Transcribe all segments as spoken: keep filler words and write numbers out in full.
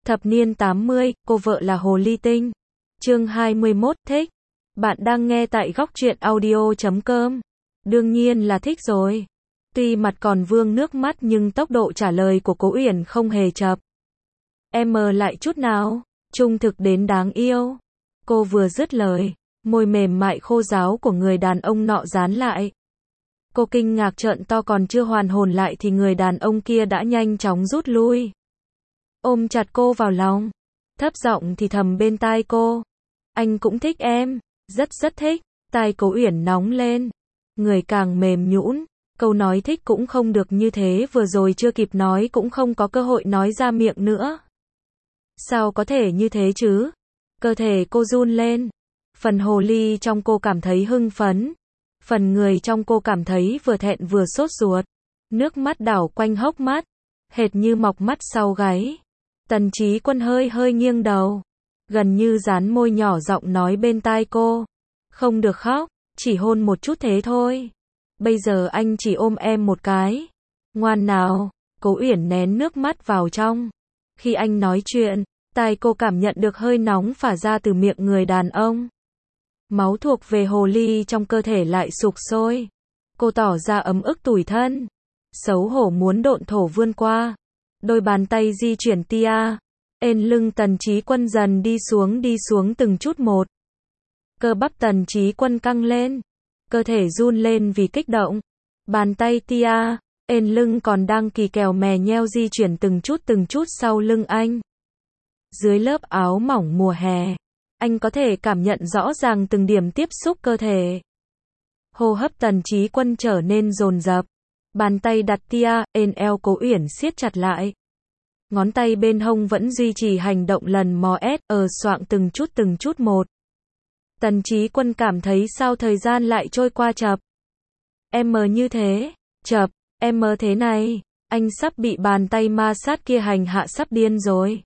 Thập niên tám mươi, cô vợ là Hồ Ly Tinh. Chương hai mươi mốt, thích. Bạn đang nghe tại góc truyện audio chấm com. Đương nhiên là thích rồi. Tuy mặt còn vương nước mắt nhưng tốc độ trả lời của Cố Uyển không hề chậm. Em mờ lại chút nào, trung thực đến đáng yêu. Cô vừa dứt lời, môi mềm mại khô ráo của người đàn ông nọ dán lại. Cô kinh ngạc trợn to, còn chưa hoàn hồn lại thì người đàn ông kia đã nhanh chóng rút lui. Ôm chặt cô vào lòng, thấp giọng thì thầm bên tai cô. Anh cũng thích em, rất rất thích. Tai Cố Uyển nóng lên, người càng mềm nhũn. Câu nói thích cũng không được như thế, vừa rồi chưa kịp nói cũng không có cơ hội nói ra miệng nữa. Sao có thể như thế chứ? Cơ thể cô run lên. Phần hồ ly trong cô cảm thấy hưng phấn. Phần người trong cô cảm thấy vừa thẹn vừa sốt ruột. Nước mắt đảo quanh hốc mắt, hệt như mọc mắt sau gáy. Tần Chí Quân hơi hơi nghiêng đầu, gần như dán môi nhỏ giọng nói bên tai cô. Không được khóc, chỉ hôn một chút thế thôi. Bây giờ anh chỉ ôm em một cái. Ngoan nào. Cố Uyển nén nước mắt vào trong. Khi anh nói chuyện, tai cô cảm nhận được hơi nóng phả ra từ miệng người đàn ông. Máu thuộc về hồ ly trong cơ thể lại sục sôi. Cô tỏ ra ấm ức tủi thân. Xấu hổ muốn độn thổ vươn qua. Đôi bàn tay di chuyển tia. Ên lưng Tần Chí Quân dần đi xuống đi xuống từng chút một. Cơ bắp Tần Chí Quân căng lên. Cơ thể run lên vì kích động. Bàn tay tia, ên lưng còn đang kỳ kèo mè nheo di chuyển từng chút từng chút sau lưng anh. Dưới lớp áo mỏng mùa hè, anh có thể cảm nhận rõ ràng từng điểm tiếp xúc cơ thể. Hô hấp Tần Chí Quân trở nên dồn dập. Bàn tay đặt tia, ên eo Cố Uyển siết chặt lại. Ngón tay bên hông vẫn duy trì hành động lần mò ét, ờ soạng từng chút từng chút một. Tần Chí Quân cảm thấy sao thời gian lại trôi qua chậm. Em mờ như thế, chậm, em mờ thế này, anh sắp bị bàn tay ma sát kia hành hạ sắp điên rồi.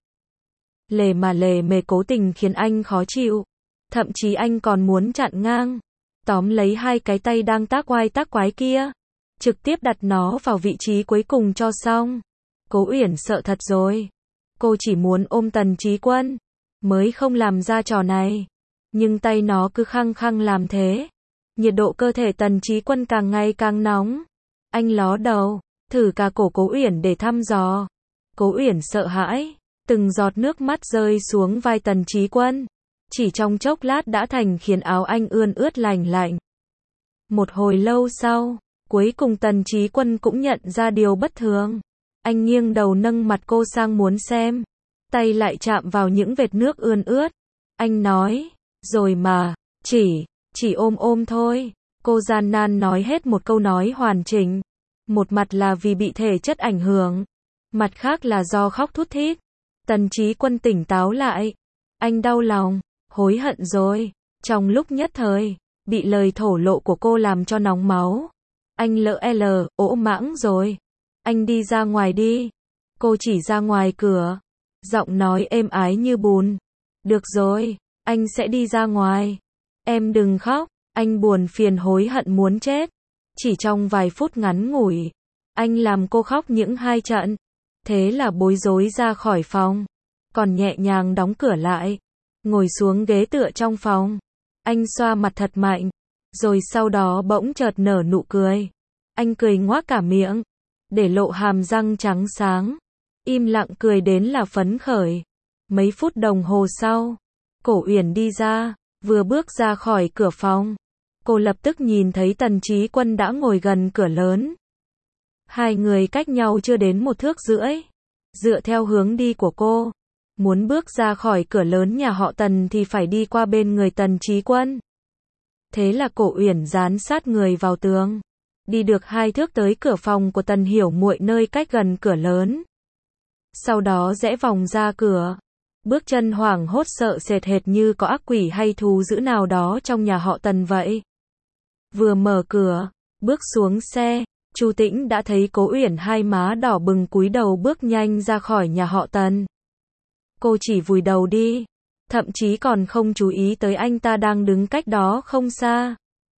Lề mà lề mề cố tình khiến anh khó chịu. Thậm chí anh còn muốn chặn ngang, tóm lấy hai cái tay đang tác oai tác quái kia, trực tiếp đặt nó vào vị trí cuối cùng cho xong. Cố Uyển sợ thật rồi. Cô chỉ muốn ôm Tần Chí Quân, mới không làm ra trò này. Nhưng tay nó cứ khăng khăng làm thế. Nhiệt độ cơ thể Tần Chí Quân càng ngày càng nóng. Anh ló đầu, thử cả cổ Cố Uyển để thăm dò. Cố Uyển sợ hãi, từng giọt nước mắt rơi xuống vai Tần Chí Quân. Chỉ trong chốc lát đã thành khiến áo anh ươn ướt lành lạnh. Một hồi lâu sau, cuối cùng Tần Chí Quân cũng nhận ra điều bất thường. Anh nghiêng đầu nâng mặt cô sang muốn xem. Tay lại chạm vào những vệt nước ươn ướt. Anh nói, rồi mà, chỉ, chỉ ôm ôm thôi. Cô gian nan nói hết một câu nói hoàn chỉnh. Một mặt là vì bị thể chất ảnh hưởng, mặt khác là do khóc thút thít. Tần Chí Quân tỉnh táo lại. Anh đau lòng, hối hận rồi. Trong lúc nhất thời, bị lời thổ lộ của cô làm cho nóng máu. Anh lỡ l, ỗ mãng rồi. Anh đi ra ngoài đi. Cô chỉ ra ngoài cửa. Giọng nói êm ái như bùn. Được rồi, anh sẽ đi ra ngoài. Em đừng khóc. Anh buồn phiền hối hận muốn chết. Chỉ trong vài phút ngắn ngủi, anh làm cô khóc những hai trận. Thế là bối rối ra khỏi phòng. Còn nhẹ nhàng đóng cửa lại. Ngồi xuống ghế tựa trong phòng. Anh xoa mặt thật mạnh. Rồi sau đó bỗng chợt nở nụ cười. Anh cười ngoác cả miệng, để lộ hàm răng trắng sáng. Im lặng cười đến là phấn khởi. Mấy phút đồng hồ sau, Cố Uyển đi ra. Vừa bước ra khỏi cửa phòng, cô lập tức nhìn thấy Tần Chí Quân đã ngồi gần cửa lớn. Hai người cách nhau chưa đến một thước rưỡi. Dựa theo hướng đi của cô, muốn bước ra khỏi cửa lớn nhà họ Tần thì phải đi qua bên người Tần Chí Quân. Thế là Cố Uyển dán sát người vào tường. Đi được hai thước tới cửa phòng của Tần Hiểu Muội nơi cách gần cửa lớn. Sau đó rẽ vòng ra cửa. Bước chân hoảng hốt sợ sệt hệt như có ác quỷ hay thú dữ nào đó trong nhà họ Tần vậy. Vừa mở cửa, bước xuống xe, Chu Tĩnh đã thấy Cố Uyển hai má đỏ bừng cúi đầu bước nhanh ra khỏi nhà họ Tần. Cô chỉ vùi đầu đi, thậm chí còn không chú ý tới anh ta đang đứng cách đó không xa.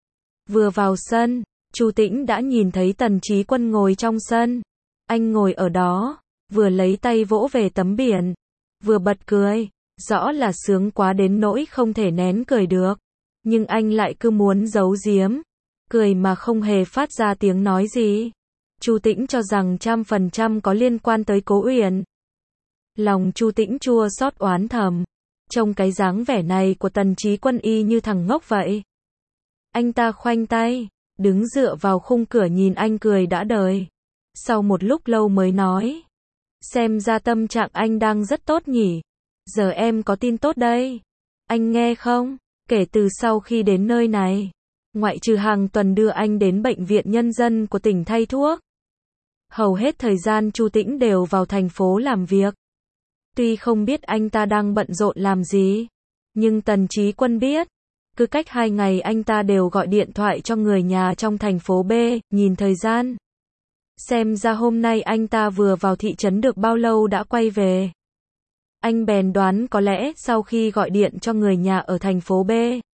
Vừa vào sân, Chu Tĩnh đã nhìn thấy Tần Chí Quân ngồi trong sân. Anh ngồi ở đó, vừa lấy tay vỗ về tấm biển, vừa bật cười. Rõ là sướng quá đến nỗi không thể nén cười được. Nhưng anh lại cứ muốn giấu giếm. Cười mà không hề phát ra tiếng nói gì. Chu Tĩnh cho rằng trăm phần trăm có liên quan tới Cố Uyển. Lòng Chu Tĩnh chua xót oán thầm. Trông cái dáng vẻ này của Tần Chí Quân y như thằng ngốc vậy. Anh ta khoanh tay, đứng dựa vào khung cửa nhìn anh cười đã đời. Sau một lúc lâu mới nói. Xem ra tâm trạng anh đang rất tốt nhỉ. Giờ em có tin tốt đây. Anh nghe không? Kể từ sau khi đến nơi này, ngoại trừ hàng tuần đưa anh đến bệnh viện nhân dân của tỉnh thay thuốc, hầu hết thời gian Chu Tĩnh đều vào thành phố làm việc. Tuy không biết anh ta đang bận rộn làm gì, nhưng Tần Chí Quân biết, cứ cách hai ngày anh ta đều gọi điện thoại cho người nhà trong thành phố B, nhìn thời gian. Xem ra hôm nay anh ta vừa vào thị trấn được bao lâu đã quay về. Anh bèn đoán có lẽ sau khi gọi điện cho người nhà ở thành phố B,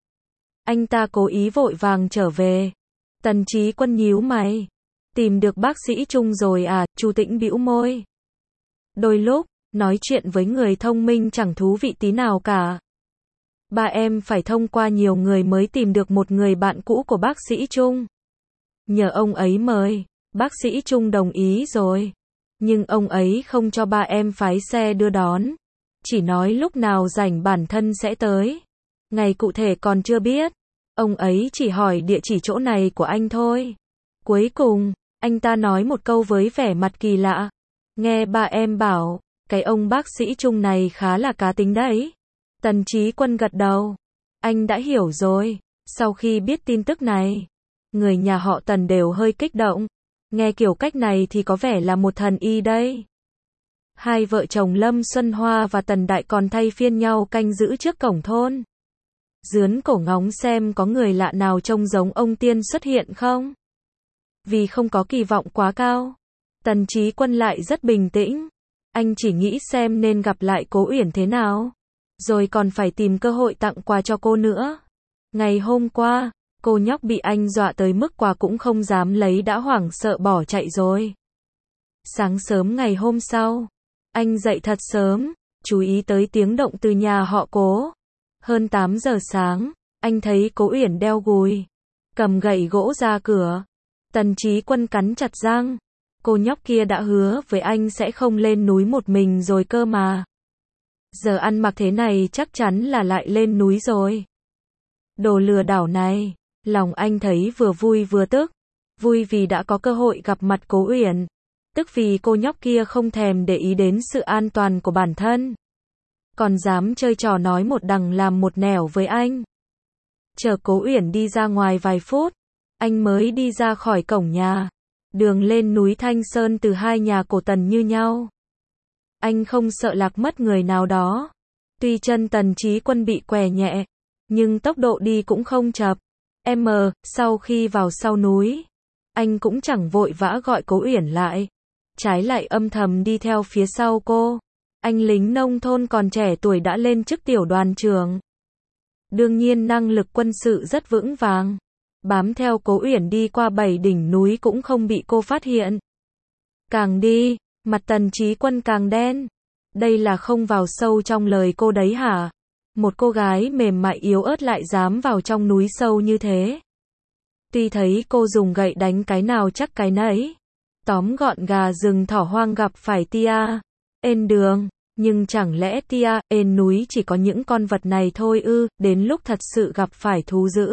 anh ta cố ý vội vàng trở về. Tần Chí Quân nhíu mày. Tìm được bác sĩ Trung rồi à? Chu Tĩnh bĩu môi. Đôi lúc, nói chuyện với người thông minh chẳng thú vị tí nào cả. Ba em phải thông qua nhiều người mới tìm được một người bạn cũ của bác sĩ Trung. Nhờ ông ấy mời, bác sĩ Trung đồng ý rồi. Nhưng ông ấy không cho ba em phái xe đưa đón. Chỉ nói lúc nào rảnh bản thân sẽ tới. Ngày cụ thể còn chưa biết. Ông ấy chỉ hỏi địa chỉ chỗ này của anh thôi. Cuối cùng, anh ta nói một câu với vẻ mặt kỳ lạ. Nghe ba em bảo, cái ông bác sĩ Trung này khá là cá tính đấy. Tần Chí Quân gật đầu. Anh đã hiểu rồi. Sau khi biết tin tức này, người nhà họ Tần đều hơi kích động. Nghe kiểu cách này thì có vẻ là một thần y đây. Hai vợ chồng Lâm Xuân Hoa và Tần Đại còn thay phiên nhau canh giữ trước cổng thôn. Dướn cổ ngóng xem có người lạ nào trông giống ông Tiên xuất hiện không. Vì không có kỳ vọng quá cao, Tần Chí Quân lại rất bình tĩnh. Anh chỉ nghĩ xem nên gặp lại Cố Uyển thế nào. Rồi còn phải tìm cơ hội tặng quà cho cô nữa. Ngày hôm qua, cô nhóc bị anh dọa tới mức quà cũng không dám lấy đã hoảng sợ bỏ chạy rồi. Sáng sớm ngày hôm sau, anh dậy thật sớm, chú ý tới tiếng động từ nhà họ Cố. Hơn tám giờ sáng, anh thấy Cố Uyển đeo gùi, cầm gậy gỗ ra cửa. Tần Chí Quân cắn chặt răng. Cô nhóc kia đã hứa với anh sẽ không lên núi một mình rồi cơ mà. Giờ ăn mặc thế này chắc chắn là lại lên núi rồi. Đồ lừa đảo này, lòng anh thấy vừa vui vừa tức. Vui vì đã có cơ hội gặp mặt Cố Uyển. Tức vì cô nhóc kia không thèm để ý đến sự an toàn của bản thân. Còn dám chơi trò nói một đằng làm một nẻo với anh. Chờ Cố Uyển đi ra ngoài vài phút, anh mới đi ra khỏi cổng nhà. Đường lên núi Thanh Sơn từ hai nhà cổ Tần như nhau. Anh không sợ lạc mất người nào đó. Tuy chân Tần Chí Quân bị què nhẹ, nhưng tốc độ đi cũng không chậm. M, sau khi vào sau núi, anh cũng chẳng vội vã gọi Cố Uyển lại. Trái lại âm thầm đi theo phía sau cô. Anh lính nông thôn còn trẻ tuổi đã lên chức tiểu đoàn trưởng. Đương nhiên năng lực quân sự rất vững vàng. Bám theo Cố Uyển đi qua bảy đỉnh núi cũng không bị cô phát hiện. Càng đi, mặt Tần Chí Quân càng đen. Đây là không vào sâu trong lời cô đấy hả? Một cô gái mềm mại yếu ớt lại dám vào trong núi sâu như thế. Tuy thấy cô dùng gậy đánh cái nào chắc cái nấy. Tóm gọn gà rừng thỏ hoang gặp phải tia ên đường, nhưng chẳng lẽ tia ên núi chỉ có những con vật này thôi ư? Đến lúc thật sự gặp phải thú dữ,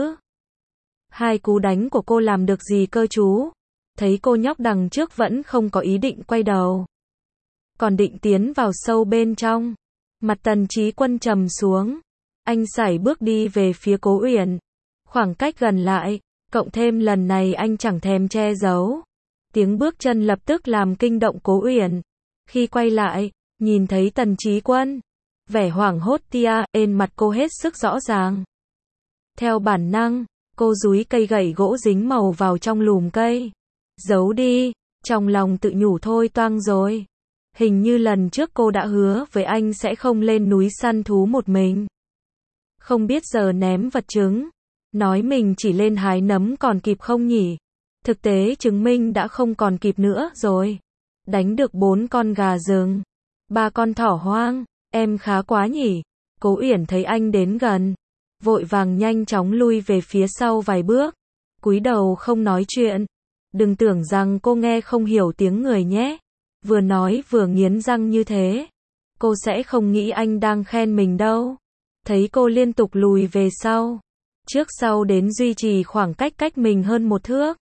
hai cú đánh của cô làm được gì cơ chú? Thấy cô nhóc đằng trước vẫn không có ý định quay đầu, còn định tiến vào sâu bên trong. Mặt Tần Chí Quân trầm xuống. Anh sải bước đi về phía Cố Uyển. Khoảng cách gần lại, cộng thêm lần này anh chẳng thèm che giấu. Tiếng bước chân lập tức làm kinh động Cố Uyển. Khi quay lại, nhìn thấy Tần Chí Quân, vẻ hoảng hốt tia ên mặt cô hết sức rõ ràng. Theo bản năng, cô dúi cây gậy gỗ dính màu vào trong lùm cây. Giấu đi, trong lòng tự nhủ thôi toang rồi. Hình như lần trước cô đã hứa với anh sẽ không lên núi săn thú một mình. Không biết giờ ném vật chứng, nói mình chỉ lên hái nấm còn kịp không nhỉ? Thực tế chứng minh đã không còn kịp nữa rồi. Đánh được bốn con gà rừng, ba con thỏ hoang, Em khá quá nhỉ. Cố Uyển thấy anh đến gần, vội vàng nhanh chóng lui về phía sau vài bước, cúi đầu không nói chuyện. Đừng tưởng rằng cô nghe không hiểu tiếng người nhé. Vừa nói vừa nghiến răng như thế. Cô sẽ không nghĩ anh đang khen mình đâu. Thấy cô liên tục lùi về sau, trước sau đến duy trì khoảng cách cách mình hơn một thước.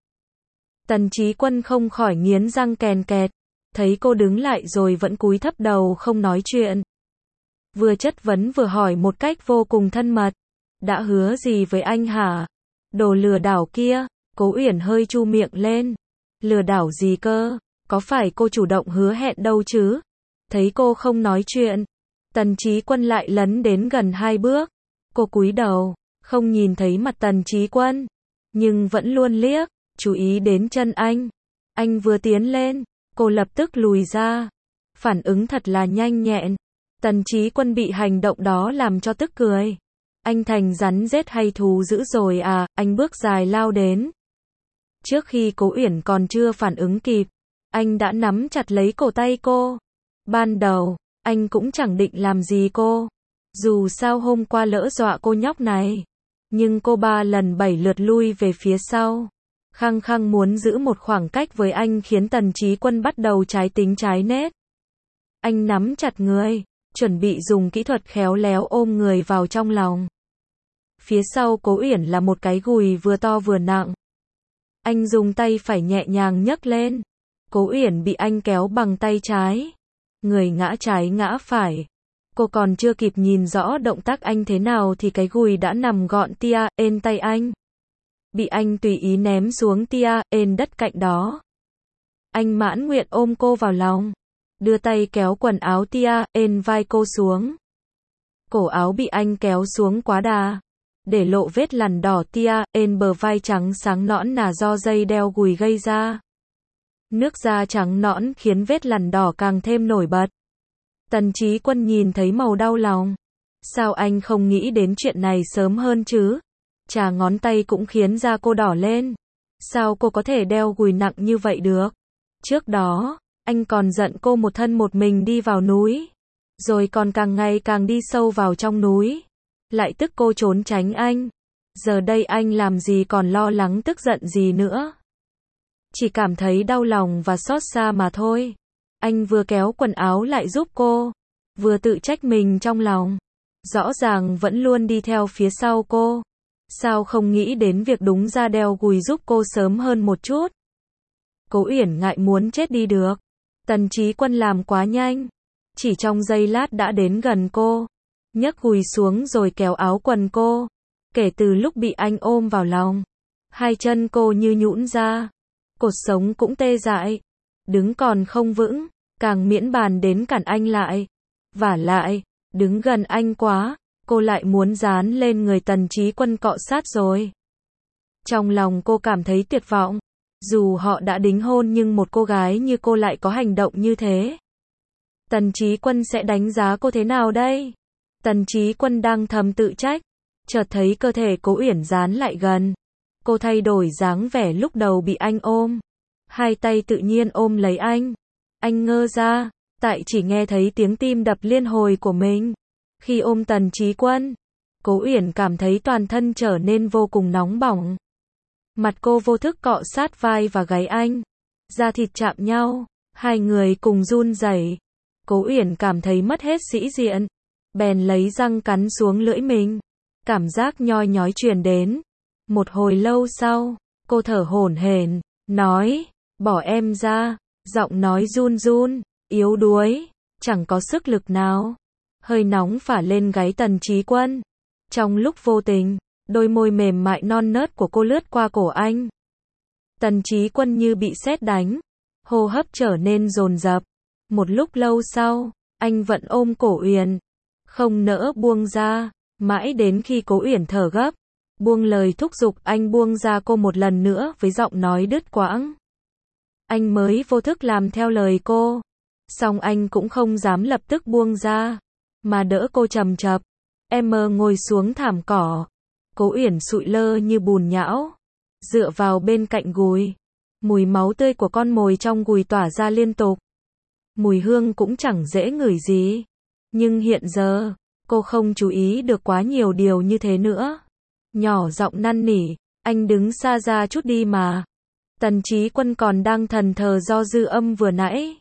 Tần Chí Quân không khỏi nghiến răng kèn kẹt. Thấy cô đứng lại rồi vẫn cúi thấp đầu không nói chuyện. Vừa chất vấn vừa hỏi một cách vô cùng thân mật. Đã hứa gì với anh hả? Đồ lừa đảo kia. Cố Uyển hơi chu miệng lên. Lừa đảo gì cơ? Có phải cô chủ động hứa hẹn đâu chứ? Thấy cô không nói chuyện, Tần Chí Quân lại lấn đến gần hai bước. Cô cúi đầu, không nhìn thấy mặt Tần Chí Quân, nhưng vẫn luôn liếc, chú ý đến chân anh. Anh vừa tiến lên, cô lập tức lùi ra. Phản ứng thật là nhanh nhẹn. Tần Chí Quân bị hành động đó làm cho tức cười. Anh thành rắn rết hay thú dữ rồi à? Anh bước dài lao đến. Trước khi Cố Uyển còn chưa phản ứng kịp, anh đã nắm chặt lấy cổ tay cô. Ban đầu, anh cũng chẳng định làm gì cô. Dù sao hôm qua lỡ dọa cô nhóc này. Nhưng cô ba lần bảy lượt lui về phía sau. Khăng khăng muốn giữ một khoảng cách với anh khiến Tần Chí Quân bắt đầu trái tính trái nết. Anh nắm chặt người, chuẩn bị dùng kỹ thuật khéo léo ôm người vào trong lòng. Phía sau Cố Uyển là một cái gùi vừa to vừa nặng. Anh dùng tay phải nhẹ nhàng nhấc lên. Cố Uyển bị anh kéo bằng tay trái. Người ngã trái ngã phải. Cô còn chưa kịp nhìn rõ động tác anh thế nào thì cái gùi đã nằm gọn tia ên tay anh. Bị anh tùy ý ném xuống tia ên đất cạnh đó. Anh mãn nguyện ôm cô vào lòng. Đưa tay kéo quần áo tia ên vai cô xuống. Cổ áo bị anh kéo xuống quá đà, để lộ vết lằn đỏ tia ên bờ vai trắng sáng nõn là do dây đeo gùi gây ra. Nước da trắng nõn khiến vết lằn đỏ càng thêm nổi bật. Tần Chí Quân nhìn thấy màu đau lòng. Sao anh không nghĩ đến chuyện này sớm hơn chứ? Chà ngón tay cũng khiến da cô đỏ lên. Sao cô có thể đeo gùi nặng như vậy được? Trước đó, anh còn giận cô một thân một mình đi vào núi. Rồi còn càng ngày càng đi sâu vào trong núi. Lại tức cô trốn tránh anh. Giờ đây anh làm gì còn lo lắng tức giận gì nữa. Chỉ cảm thấy đau lòng và xót xa mà thôi. Anh vừa kéo quần áo lại giúp cô, vừa tự trách mình trong lòng. Rõ ràng vẫn luôn đi theo phía sau cô. Sao không nghĩ đến việc đúng ra đeo gùi giúp cô sớm hơn một chút. Cố Uyển ngại muốn chết đi được. Tần Chí Quân làm quá nhanh. Chỉ trong giây lát đã đến gần cô. Nhấc gùi xuống rồi kéo áo quần cô. Kể từ lúc bị anh ôm vào lòng, hai chân cô như nhũn ra. Cột sống cũng tê dại. Đứng còn không vững, càng miễn bàn đến cản anh lại. Vả lại, đứng gần anh quá, cô lại muốn dán lên người Tần Chí Quân cọ sát rồi. Trong lòng cô cảm thấy tuyệt vọng. Dù họ đã đính hôn nhưng một cô gái như cô lại có hành động như thế. Tần Chí Quân sẽ đánh giá cô thế nào đây? Tần Chí Quân đang thầm tự trách. Chợt thấy cơ thể Cố Uyển dán lại gần. Cô thay đổi dáng vẻ lúc đầu bị anh ôm. Hai tay tự nhiên ôm lấy anh. Anh ngơ ra, tại chỉ nghe thấy tiếng tim đập liên hồi của mình. Khi ôm Tần Chí Quân, Cố Uyển cảm thấy toàn thân trở nên vô cùng nóng bỏng. Mặt cô vô thức cọ sát vai và gáy anh. Da thịt chạm nhau, hai người cùng run rẩy. Cố Uyển cảm thấy mất hết sĩ diện, bèn lấy răng cắn xuống lưỡi mình. Cảm giác nhoi nhói truyền đến. Một hồi lâu sau, cô thở hổn hển, nói, bỏ em ra, giọng nói run run, yếu đuối, chẳng có sức lực nào. Hơi nóng phả lên gáy Tần Chí Quân. Trong lúc vô tình, đôi môi mềm mại non nớt của cô lướt qua cổ anh. Tần Chí Quân như bị sét đánh, hô hấp trở nên dồn dập. Một lúc lâu sau, anh vẫn ôm cổ Uyển, không nỡ buông ra, mãi đến khi Cố Uyển thở gấp, buông lời thúc giục anh buông ra cô một lần nữa với giọng nói đứt quãng. Anh mới vô thức làm theo lời cô, song anh cũng không dám lập tức buông ra, mà đỡ cô chầm chập. Em mờ ngồi xuống thảm cỏ. Cố Uyển sụi lơ như bùn nhão, dựa vào bên cạnh gùi. Mùi máu tươi của con mồi trong gùi tỏa ra liên tục. Mùi hương cũng chẳng dễ ngửi gì. Nhưng hiện giờ, cô không chú ý được quá nhiều điều như thế nữa. Nhỏ giọng năn nỉ, anh đứng xa ra chút đi mà. Tần Chí Quân còn đang thẫn thờ do dư âm vừa nãy.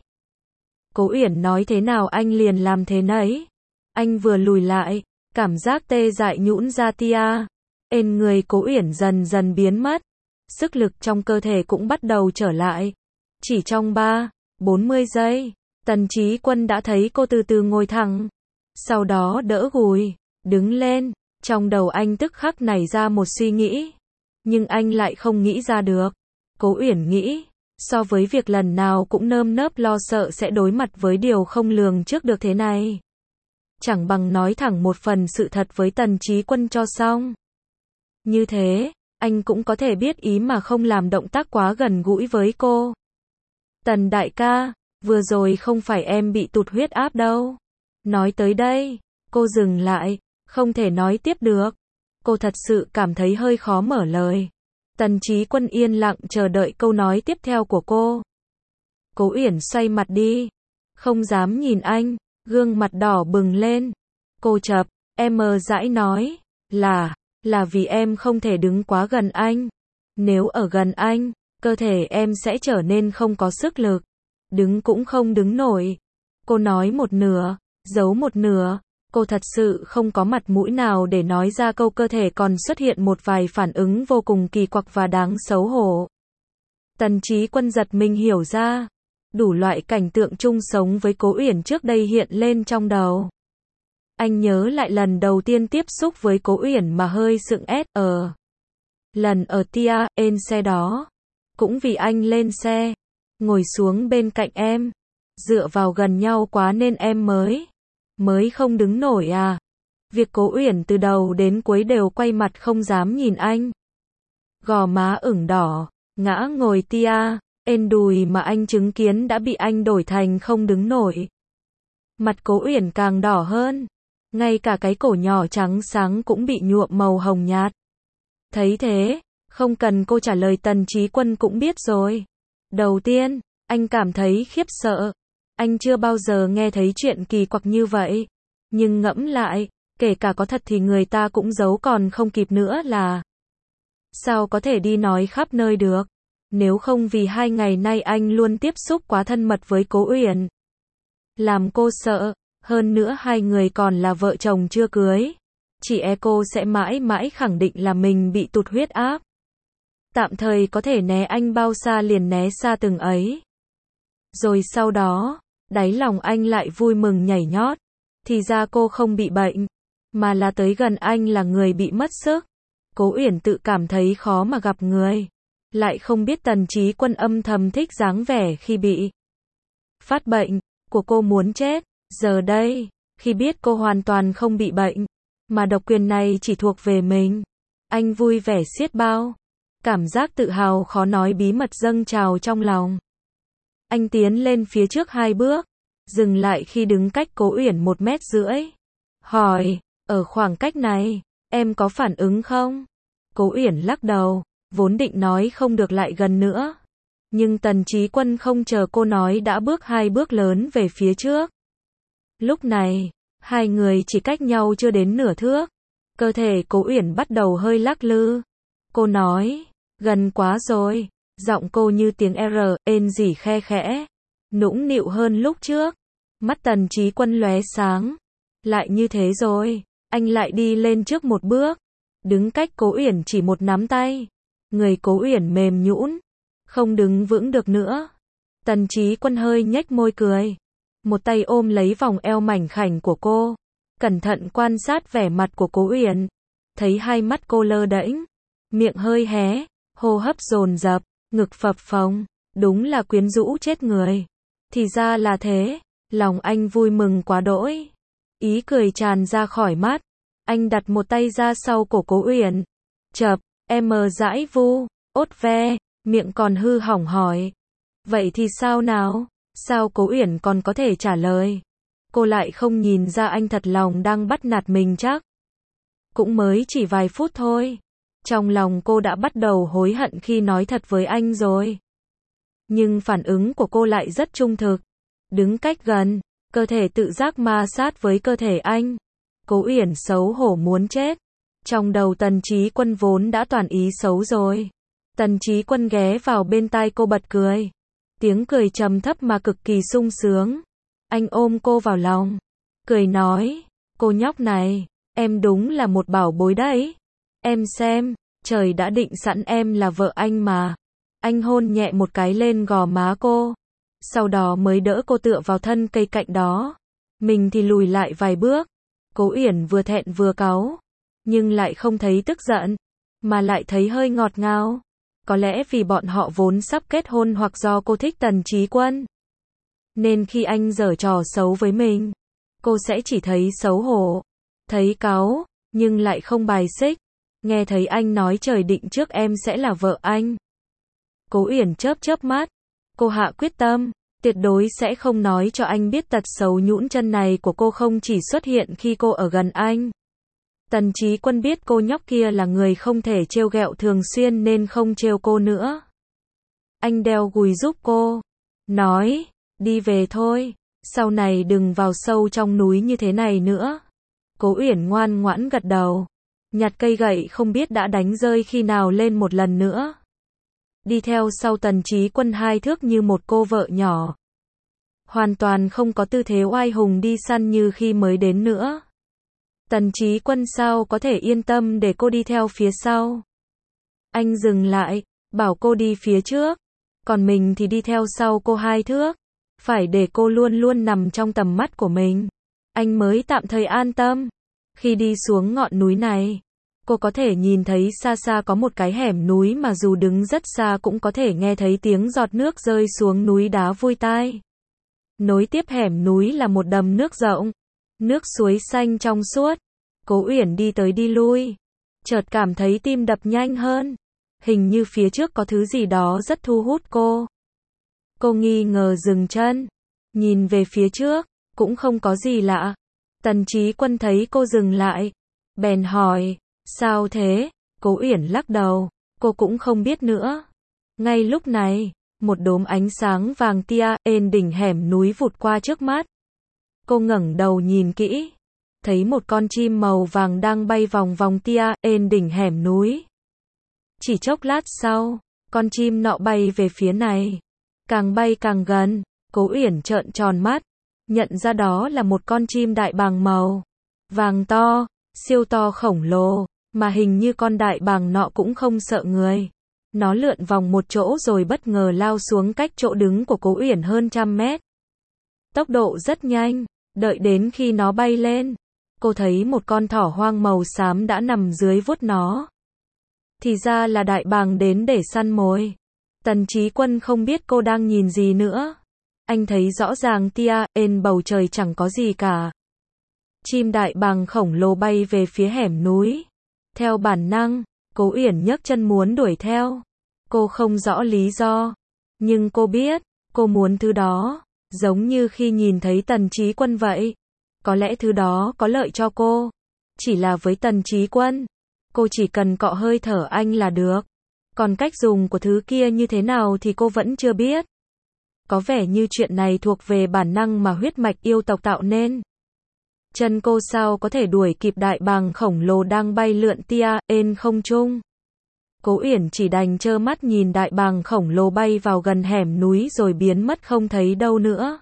Cố Uyển nói thế nào anh liền làm thế nấy. Anh vừa lùi lại, cảm giác tê dại nhũn ra tia. Ên người Cố Uyển dần dần biến mất. Sức lực trong cơ thể cũng bắt đầu trở lại. Chỉ trong ba, bốn mươi giây, Tần Chí Quân đã thấy cô từ từ ngồi thẳng. Sau đó đỡ gùi, đứng lên. Trong đầu anh tức khắc nảy ra một suy nghĩ. Nhưng anh lại không nghĩ ra được. Cố Uyển nghĩ, so với việc lần nào cũng nơm nớp lo sợ sẽ đối mặt với điều không lường trước được thế này. Chẳng bằng nói thẳng một phần sự thật với Tần Chí Quân cho xong. Như thế, anh cũng có thể biết ý mà không làm động tác quá gần gũi với cô. Tần đại ca, vừa rồi không phải em bị tụt huyết áp đâu. Nói tới đây, cô dừng lại, không thể nói tiếp được. Cô thật sự cảm thấy hơi khó mở lời. Tần Chí Quân yên lặng chờ đợi câu nói tiếp theo của cô. Cố Uyển xoay mặt đi, không dám nhìn anh, gương mặt đỏ bừng lên. Cô chập, em mờ dãi nói, là, là vì em không thể đứng quá gần anh. Nếu ở gần anh, cơ thể em sẽ trở nên không có sức lực. Đứng cũng không đứng nổi. Cô nói một nửa, giấu một nửa. Cô thật sự không có mặt mũi nào để nói ra câu cơ thể còn xuất hiện một vài phản ứng vô cùng kỳ quặc và đáng xấu hổ. Tần Chí Quân giật mình hiểu ra. Đủ loại cảnh tượng chung sống với Cố Uyển trước đây hiện lên trong đầu. Anh nhớ lại lần đầu tiên tiếp xúc với Cố Uyển mà hơi sững ét ở. Lần ở Tia, ên xe đó. Cũng vì anh lên xe, ngồi xuống bên cạnh em. Dựa vào gần nhau quá nên em mới... mới không đứng nổi à. Việc Cố Uyển từ đầu đến cuối đều quay mặt không dám nhìn anh. Gò má ửng đỏ, ngã ngồi tia, ên đùi mà anh chứng kiến đã bị anh đổi thành không đứng nổi. Mặt Cố Uyển càng đỏ hơn, ngay cả cái cổ nhỏ trắng sáng cũng bị nhuộm màu hồng nhạt. Thấy thế, không cần cô trả lời Tần Chí Quân cũng biết rồi. Đầu tiên, anh cảm thấy khiếp sợ. Anh chưa bao giờ nghe thấy chuyện kỳ quặc như vậy. Nhưng ngẫm lại, kể cả có thật thì người ta cũng giấu còn không kịp nữa là. Sao có thể đi nói khắp nơi được? Nếu không vì hai ngày nay anh luôn tiếp xúc quá thân mật với Cố Uyển. Làm cô sợ, hơn nữa hai người còn là vợ chồng chưa cưới. Chỉ e cô sẽ mãi mãi khẳng định là mình bị tụt huyết áp. Tạm thời có thể né anh bao xa liền né xa từng ấy. Rồi sau đó, đáy lòng anh lại vui mừng nhảy nhót. Thì ra cô không bị bệnh, mà là tới gần anh là người bị mất sức. Cố Uyển tự cảm thấy khó mà gặp người. Lại không biết Tần Chí Quân âm thầm thích dáng vẻ khi bị phát bệnh, của cô muốn chết. Giờ đây, khi biết cô hoàn toàn không bị bệnh, mà độc quyền này chỉ thuộc về mình, anh vui vẻ xiết bao. Cảm giác tự hào khó nói bí mật dâng trào trong lòng. Anh tiến lên phía trước hai bước, dừng lại khi đứng cách Cố Uyển một mét rưỡi. Hỏi, ở khoảng cách này, em có phản ứng không? Cố Uyển lắc đầu, vốn định nói không được lại gần nữa. Nhưng Tần Chí Quân không chờ cô nói đã bước hai bước lớn về phía trước. Lúc này, hai người chỉ cách nhau chưa đến nửa thước. Cơ thể Cố Uyển bắt đầu hơi lắc lư. Cô nói, gần quá rồi. Giọng cô như tiếng R, ên rỉ khe khẽ, nũng nịu hơn lúc trước. Mắt Tần Chí Quân lóe sáng. Lại như thế rồi, anh lại đi lên trước một bước, đứng cách Cố Uyển chỉ một nắm tay. Người Cố Uyển mềm nhũn, không đứng vững được nữa. Tần Chí Quân hơi nhếch môi cười, một tay ôm lấy vòng eo mảnh khảnh của cô, cẩn thận quan sát vẻ mặt của Cố Uyển. Thấy hai mắt cô lơ đễnh, miệng hơi hé, hô hấp dồn dập, ngực phập phồng, đúng là quyến rũ chết người. Thì ra là thế, lòng anh vui mừng quá đỗi. Ý cười tràn ra khỏi mắt. Anh đặt một tay ra sau cổ Cố Uyển. Chập, em mờ dãi vu, ốt ve, miệng còn hư hỏng hỏi. Vậy thì sao nào? Sao Cố Uyển còn có thể trả lời? Cô lại không nhìn ra anh thật lòng đang bắt nạt mình chắc. Cũng mới chỉ vài phút thôi. Trong lòng cô đã bắt đầu hối hận khi nói thật với anh rồi. Nhưng phản ứng của cô lại rất trung thực. Đứng cách gần, Cơ thể tự giác ma sát với cơ thể anh. Cố Uyển xấu hổ muốn chết. Trong đầu Tần Chí Quân vốn đã toàn ý xấu rồi. Tần Chí Quân ghé vào bên tai cô bật cười. Tiếng cười trầm thấp mà cực kỳ sung sướng. Anh ôm cô vào lòng. Cười nói, cô nhóc này, em đúng là một bảo bối đấy. Em xem, trời đã định sẵn em là vợ anh mà. Anh hôn nhẹ một cái lên gò má cô. Sau đó mới đỡ cô tựa vào thân cây cạnh đó. Mình thì lùi lại vài bước. Cố Uyển vừa thẹn vừa cáu. Nhưng lại không thấy tức giận. Mà lại thấy hơi ngọt ngào. Có lẽ vì bọn họ vốn sắp kết hôn hoặc do cô thích Tần Chí Quân. Nên khi anh giở trò xấu với mình, cô sẽ chỉ thấy xấu hổ. Thấy cáu, nhưng lại không bài xích. Nghe thấy anh nói trời định trước em sẽ là vợ anh. Cố Uyển chớp chớp mắt. Cô hạ quyết tâm, tuyệt đối sẽ không nói cho anh biết tật xấu nhũn chân này của cô không chỉ xuất hiện khi cô ở gần anh. Tần Chí Quân biết cô nhóc kia là người không thể trêu ghẹo thường xuyên nên không trêu cô nữa. Anh đeo gùi giúp cô. Nói, đi về thôi. Sau này đừng vào sâu trong núi như thế này nữa. Cố Uyển ngoan ngoãn gật đầu. Nhặt cây gậy không biết đã đánh rơi khi nào lên một lần nữa. Đi theo sau Tần Chí Quân hai thước như một cô vợ nhỏ. Hoàn toàn không có tư thế oai hùng đi săn như khi mới đến nữa. Tần Chí Quân sao có thể yên tâm để cô đi theo phía sau. Anh dừng lại, bảo cô đi phía trước. Còn mình thì đi theo sau cô hai thước. Phải để cô luôn luôn nằm trong tầm mắt của mình. Anh mới tạm thời an tâm. Khi đi xuống ngọn núi này, cô có thể nhìn thấy xa xa có một cái hẻm núi mà dù đứng rất xa cũng có thể nghe thấy tiếng giọt nước rơi xuống núi đá vui tai. Nối tiếp hẻm núi là một đầm nước rộng, nước suối xanh trong suốt. Cố Uyển đi tới đi lui, chợt cảm thấy tim đập nhanh hơn. Hình như phía trước có thứ gì đó rất thu hút cô. Cô nghi ngờ dừng chân, nhìn về phía trước, cũng không có gì lạ. Tần Chí Quân thấy cô dừng lại, bèn hỏi, sao thế? Cố Uyển lắc đầu, cô cũng không biết nữa. Ngay lúc này, một đốm ánh sáng vàng tia ên đỉnh hẻm núi vụt qua trước mắt. Cô ngẩng đầu nhìn kỹ, thấy một con chim màu vàng đang bay vòng vòng tia ên đỉnh hẻm núi. Chỉ chốc lát sau, con chim nọ bay về phía này. Càng bay càng gần, Cố Uyển trợn tròn mắt, nhận ra đó là một con chim đại bàng màu vàng to, siêu to khổng lồ, mà hình như con đại bàng nọ cũng không sợ người. Nó lượn vòng một chỗ rồi bất ngờ lao xuống cách chỗ đứng của Cố Uyển hơn trăm mét. Tốc độ rất nhanh, đợi đến khi nó bay lên, cô thấy một con thỏ hoang màu xám đã nằm dưới vuốt nó. Thì ra là đại bàng đến để săn mồi. Tần Chí Quân không biết cô đang nhìn gì nữa. Anh thấy rõ ràng tia ên bầu trời chẳng có gì cả. Chim đại bàng khổng lồ bay về phía hẻm núi. Theo bản năng, Cố Uyển nhấc chân muốn đuổi theo. Cô không rõ lý do, nhưng cô biết, cô muốn thứ đó, giống như khi nhìn thấy Tần Chí Quân vậy. Có lẽ thứ đó có lợi cho cô. Chỉ là với Tần Chí Quân, cô chỉ cần cọ hơi thở anh là được. Còn cách dùng của thứ kia như thế nào thì cô vẫn chưa biết. Có vẻ như chuyện này thuộc về bản năng mà huyết mạch yêu tộc tạo nên. Chân cô sao có thể đuổi kịp đại bàng khổng lồ đang bay lượn tia ên không trung. Cố Uyển chỉ đành trơ mắt nhìn đại bàng khổng lồ bay vào gần hẻm núi rồi biến mất không thấy đâu nữa.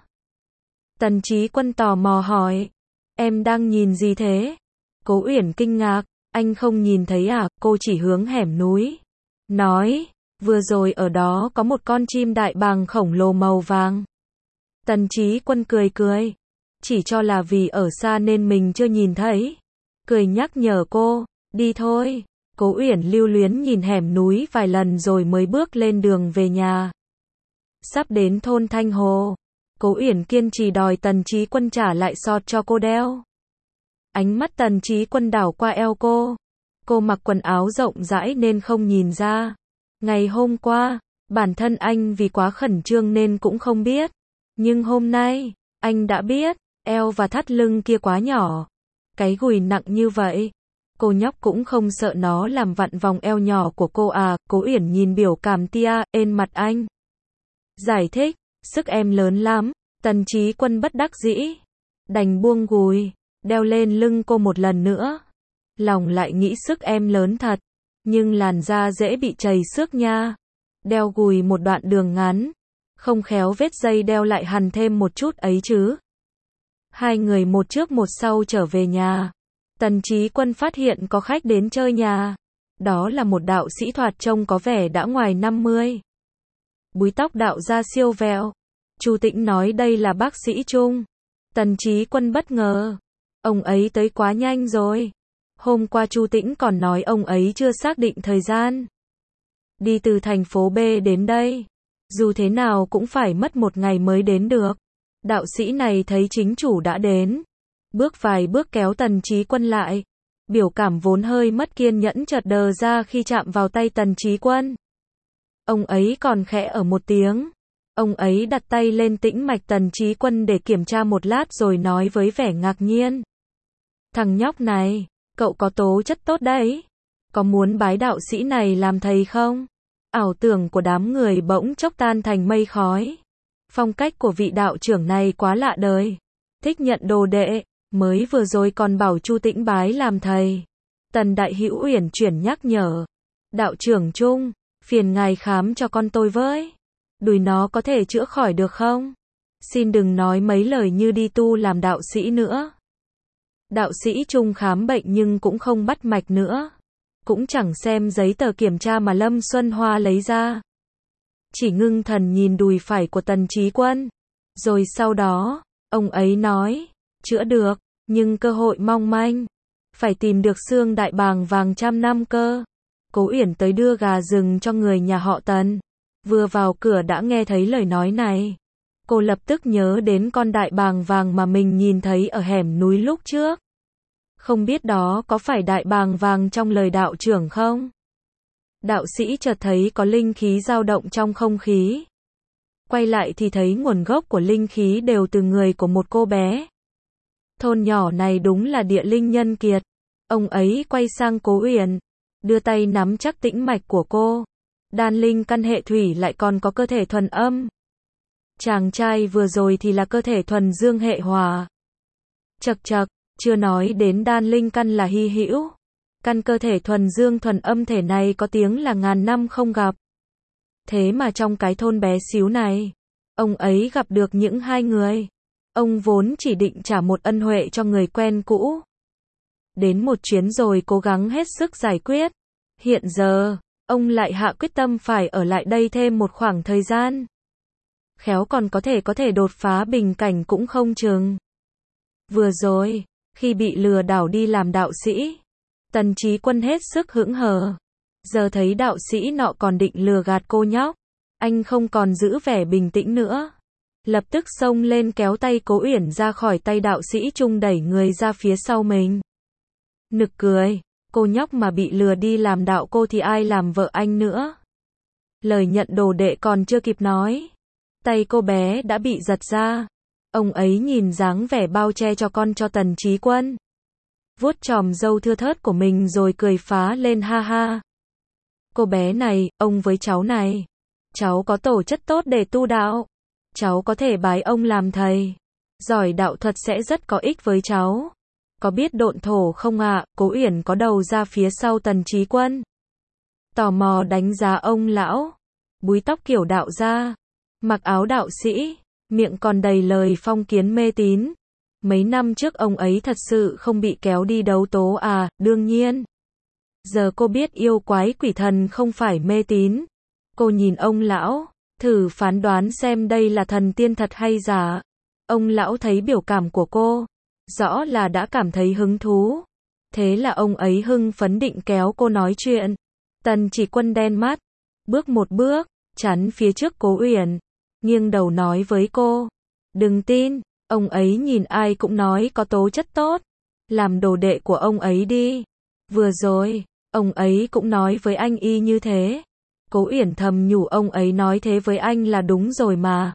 Tần Chí Quân tò mò hỏi, em đang nhìn gì thế? Cố Uyển kinh ngạc, anh không nhìn thấy à? Cô chỉ hướng hẻm núi. Nói, vừa rồi ở đó có một con chim đại bàng khổng lồ màu vàng. Tần Chí Quân cười cười, chỉ cho là vì ở xa nên mình chưa nhìn thấy. Cười nhắc nhở cô, đi thôi. Cố Uyển lưu luyến nhìn hẻm núi vài lần rồi mới bước lên đường về nhà. Sắp đến thôn Thanh Hồ, Cố Uyển kiên trì đòi Tần Chí Quân trả lại sọt cho cô đeo. Ánh mắt Tần Chí Quân đảo qua eo cô. Cô mặc quần áo rộng rãi nên không nhìn ra. Ngày hôm qua, bản thân anh vì quá khẩn trương nên cũng không biết. Nhưng hôm nay, anh đã biết, eo và thắt lưng kia quá nhỏ. Cái gùi nặng như vậy. Cô nhóc cũng không sợ nó làm vặn vòng eo nhỏ của cô à? Cố Uyển nhìn biểu cảm tia ên mặt anh. Giải thích, sức em lớn lắm. Tần Chí Quân bất đắc dĩ. đành buông gùi, đeo lên lưng cô một lần nữa. Lòng lại nghĩ sức em lớn thật, nhưng làn da dễ bị trầy xước nha. Đeo gùi một đoạn đường ngắn, không khéo vết dây đeo lại hằn thêm một chút ấy chứ. Hai người một trước một sau trở về nhà. Tần Chí Quân phát hiện có khách đến chơi nhà. Đó là một đạo sĩ thoạt trông có vẻ đã ngoài năm mươi. Búi tóc đạo ra siêu vẹo. Chu Tĩnh nói đây là bác sĩ Trung. Tần Chí Quân bất ngờ. Ông ấy tới quá nhanh rồi. Hôm qua Chu Tĩnh còn nói ông ấy chưa xác định thời gian. Đi từ thành phố B đến đây. Dù thế nào cũng phải mất một ngày mới đến được. Đạo sĩ này thấy chính chủ đã đến. Bước vài bước kéo Tần Chí Quân lại. Biểu cảm vốn hơi mất kiên nhẫn chợt đờ ra khi chạm vào tay Tần Chí Quân. Ông ấy còn khẽ ở một tiếng. Ông ấy đặt tay lên tĩnh mạch Tần Chí Quân để kiểm tra một lát rồi nói với vẻ ngạc nhiên. Thằng nhóc này, cậu có tố chất tốt đấy. Có muốn bái đạo sĩ này làm thầy không? Ảo tưởng của đám người bỗng chốc tan thành mây khói. Phong cách của vị đạo trưởng này quá lạ đời. Thích nhận đồ đệ, mới vừa rồi còn bảo Chu Tĩnh bái làm thầy. Tần Đại Hữu uyển chuyển nhắc nhở. Đạo trưởng Trung, phiền ngài khám cho con tôi với. Đùi nó có thể chữa khỏi được không? Xin đừng nói mấy lời như đi tu làm đạo sĩ nữa. Đạo sĩ Trung khám bệnh nhưng cũng không bắt mạch nữa. Cũng chẳng xem giấy tờ kiểm tra mà Lâm Xuân Hoa lấy ra. Chỉ ngưng thần nhìn đùi phải của Tần Chí Quân. Rồi sau đó, ông ấy nói, chữa được, nhưng cơ hội mong manh. Phải tìm được xương đại bàng vàng trăm năm cơ. Cố Uyển tới đưa gà rừng cho người nhà họ Tần. Vừa vào cửa đã nghe thấy lời nói này. Cô lập tức nhớ đến con đại bàng vàng mà mình nhìn thấy ở hẻm núi lúc trước. Không biết đó có phải đại bàng vàng trong lời đạo trưởng không? Đạo sĩ chợt thấy có linh khí dao động trong không khí. Quay lại thì thấy nguồn gốc của linh khí đều từ người của một cô bé. Thôn nhỏ này đúng là địa linh nhân kiệt. Ông ấy quay sang Cố Uyển, đưa tay nắm chắc tĩnh mạch của cô. Đan linh căn hệ thủy lại còn có cơ thể thuần âm. Chàng trai vừa rồi thì là cơ thể thuần dương hệ hỏa. Chậc chậc, chưa nói đến đan linh căn là hy hữu. Căn cơ thể thuần dương thuần âm thể này có tiếng là ngàn năm không gặp. Thế mà trong cái thôn bé xíu này, ông ấy gặp được những hai người. Ông vốn chỉ định trả một ân huệ cho người quen cũ. Đến một chuyến rồi cố gắng hết sức giải quyết. Hiện giờ, ông lại hạ quyết tâm phải ở lại đây thêm một khoảng thời gian. Khéo còn có thể có thể đột phá bình cảnh cũng không chừng. Vừa rồi, khi bị lừa đảo đi làm đạo sĩ, Tần Chí Quân hết sức hững hờ. Giờ thấy đạo sĩ nọ còn định lừa gạt cô nhóc, anh không còn giữ vẻ bình tĩnh nữa. Lập tức xông lên kéo tay Cố Uyển ra khỏi tay đạo sĩ Trung đẩy người ra phía sau mình. Nực cười, cô nhóc mà bị lừa đi làm đạo cô thì ai làm vợ anh nữa. Lời nhận đồ đệ còn chưa kịp nói, tay cô bé đã bị giật ra. Ông ấy nhìn dáng vẻ bao che cho con cho Tần Chí Quân. Vuốt chòm râu thưa thớt của mình rồi cười phá lên ha ha. Cô bé này, ông với cháu này. Cháu có tổ chất tốt để tu đạo. Cháu có thể bái ông làm thầy. Giỏi đạo thuật sẽ rất có ích với cháu. Có biết độn thổ không ạ? Cố Uyển có đầu ra phía sau Tần Chí Quân. Tò mò đánh giá ông lão. Búi tóc kiểu đạo gia. Mặc áo đạo sĩ. Miệng còn đầy lời phong kiến mê tín. Mấy năm trước ông ấy thật sự không bị kéo đi đấu tố à? Đương nhiên. Giờ cô biết yêu quái quỷ thần không phải mê tín. Cô nhìn ông lão, thử phán đoán xem đây là thần tiên thật hay giả. Ông lão thấy biểu cảm của cô, rõ là đã cảm thấy hứng thú. Thế là ông ấy hưng phấn định kéo cô nói chuyện. Tần Chí Quân đen mắt, bước một bước, chắn phía trước Cố Uyển, nghiêng đầu nói với cô. Đừng tin, ông ấy nhìn ai cũng nói có tố chất tốt. Làm đồ đệ của ông ấy đi. Vừa rồi, ông ấy cũng nói với anh y như thế. Cố Uyển thầm nhủ ông ấy nói thế với anh là đúng rồi mà.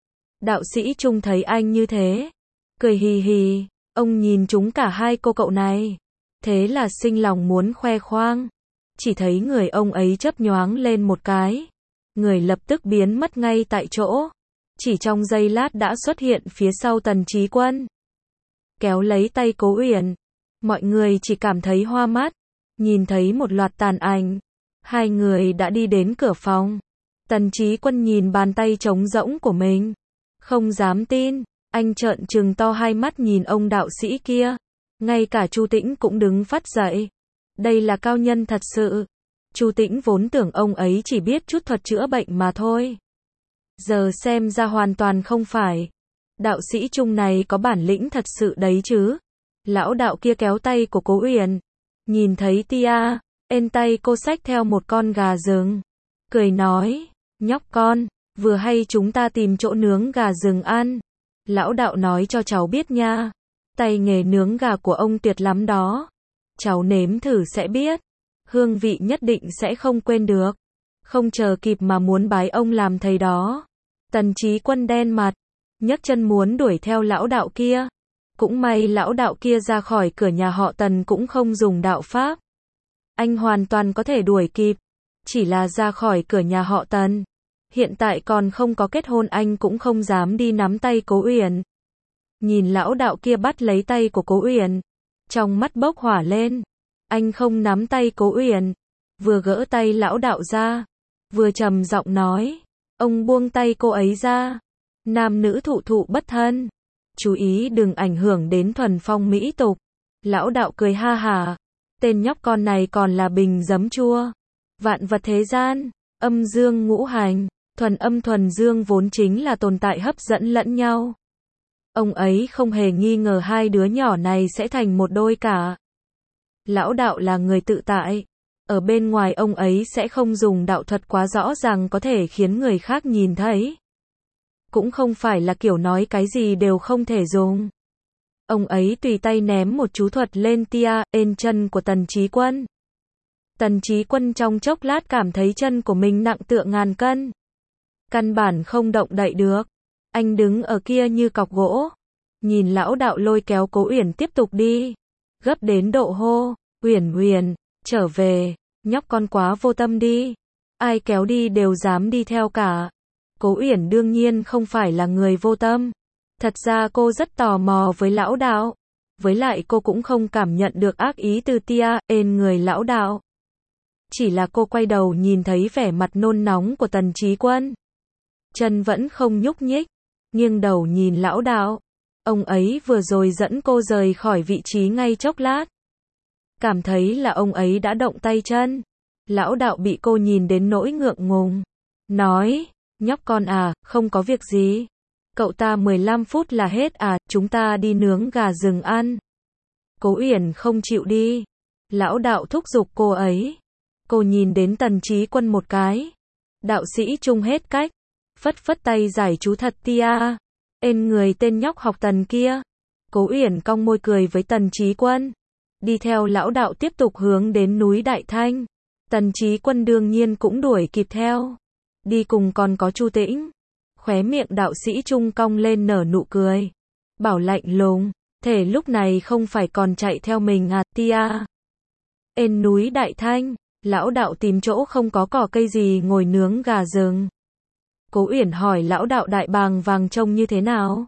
Đạo sĩ Trung thấy anh như thế, cười hì hì, ông nhìn chúng cả hai cô cậu này. Thế là sinh lòng muốn khoe khoang. Chỉ thấy người ông ấy chớp nhoáng lên một cái. Người lập tức biến mất ngay tại chỗ. Chỉ trong giây lát đã xuất hiện phía sau Tần Chí Quân. kéo lấy tay Cố Uyển. Mọi người chỉ cảm thấy hoa mắt, nhìn thấy một loạt tàn ảnh. Hai người đã đi đến cửa phòng. Tần Chí Quân nhìn bàn tay trống rỗng của mình, không dám tin, anh trợn trừng to hai mắt nhìn ông đạo sĩ kia. Ngay cả Chu Tĩnh cũng đứng phát dậy. Đây là cao nhân thật sự. Chu Tĩnh vốn tưởng ông ấy chỉ biết chút thuật chữa bệnh mà thôi. Giờ xem ra hoàn toàn không phải. Đạo sĩ Trung này có bản lĩnh thật sự đấy chứ. Lão đạo kia kéo tay của Cố Uyển. Nhìn thấy tia, ên tay cô xách theo một con gà rừng. Cười nói, nhóc con, vừa hay chúng ta tìm chỗ nướng gà rừng ăn. Lão đạo nói cho cháu biết nha. Tay nghề nướng gà của ông tuyệt lắm đó. Cháu nếm thử sẽ biết. Hương vị nhất định sẽ không quên được. Không chờ kịp mà muốn bái ông làm thầy đó. Tần Chí Quân đen mặt, nhấc chân muốn đuổi theo lão đạo kia. Cũng may lão đạo kia ra khỏi cửa nhà họ Tần cũng không dùng đạo pháp. Anh hoàn toàn có thể đuổi kịp. Chỉ là ra khỏi cửa nhà họ Tần. Hiện tại còn không có kết hôn anh cũng không dám đi nắm tay Cố Uyển. Nhìn lão đạo kia bắt lấy tay của Cố Uyển. Trong mắt bốc hỏa lên. Anh không nắm tay Cố Uyển. Vừa gỡ tay lão đạo ra. Vừa trầm giọng nói. Ông buông tay cô ấy ra. Nam nữ thụ thụ bất thân. Chú ý đừng ảnh hưởng đến thuần phong mỹ tục. Lão đạo cười ha hả. Tên nhóc con này còn là bình giấm chua. Vạn vật thế gian, âm dương ngũ hành, thuần âm thuần dương vốn chính là tồn tại hấp dẫn lẫn nhau. Ông ấy không hề nghi ngờ hai đứa nhỏ này sẽ thành một đôi cả. Lão đạo là người tự tại. Ở bên ngoài ông ấy sẽ không dùng đạo thuật quá rõ ràng có thể khiến người khác nhìn thấy. Cũng không phải là kiểu nói cái gì đều không thể dùng. Ông ấy tùy tay ném một chú thuật lên tia, ên chân của Tần Chí Quân. Tần Chí Quân trong chốc lát cảm thấy chân của mình nặng tựa ngàn cân. Căn bản không động đậy được. Anh đứng ở kia như cọc gỗ. Nhìn lão đạo lôi kéo Cố Uyển tiếp tục đi. Gấp đến độ hô, Uyển Uyển, trở về, nhóc con quá vô tâm đi. Ai kéo đi đều dám đi theo cả. Cố Uyển đương nhiên không phải là người vô tâm. Thật ra cô rất tò mò với lão đạo. Với lại cô cũng không cảm nhận được ác ý từ tia, ên người lão đạo. Chỉ là cô quay đầu nhìn thấy vẻ mặt nôn nóng của Tần Chí Quân. Chân vẫn không nhúc nhích. Nghiêng đầu nhìn lão đạo. Ông ấy vừa rồi dẫn cô rời khỏi vị trí ngay chốc lát. Cảm thấy là ông ấy đã động tay chân. Lão đạo bị cô nhìn đến nỗi ngượng ngùng. Nói, nhóc con à, không có việc gì. Cậu ta mười lăm phút là hết à, chúng ta đi nướng gà rừng ăn. Cố Uyển không chịu đi. Lão đạo thúc giục cô ấy. Cô nhìn đến Tần Chí Quân một cái. Đạo sĩ Trung hết cách. Phất phất tay giải chú thật tia. Ên người tên nhóc học Tần kia. Cố Uyển cong môi cười với Tần Chí Quân. Đi theo lão đạo tiếp tục hướng đến núi Đại Thanh. Tần Chí Quân đương nhiên cũng đuổi kịp theo. Đi cùng còn có Chu Tĩnh. Khóe miệng đạo sĩ Trung cong lên nở nụ cười. Bảo lạnh lùng. Thể lúc này không phải còn chạy theo mình à tia. Ên núi Đại Thanh. Lão đạo tìm chỗ không có cỏ cây gì ngồi nướng gà rừng. Cố Uyển hỏi lão đạo đại bàng vàng trông như thế nào.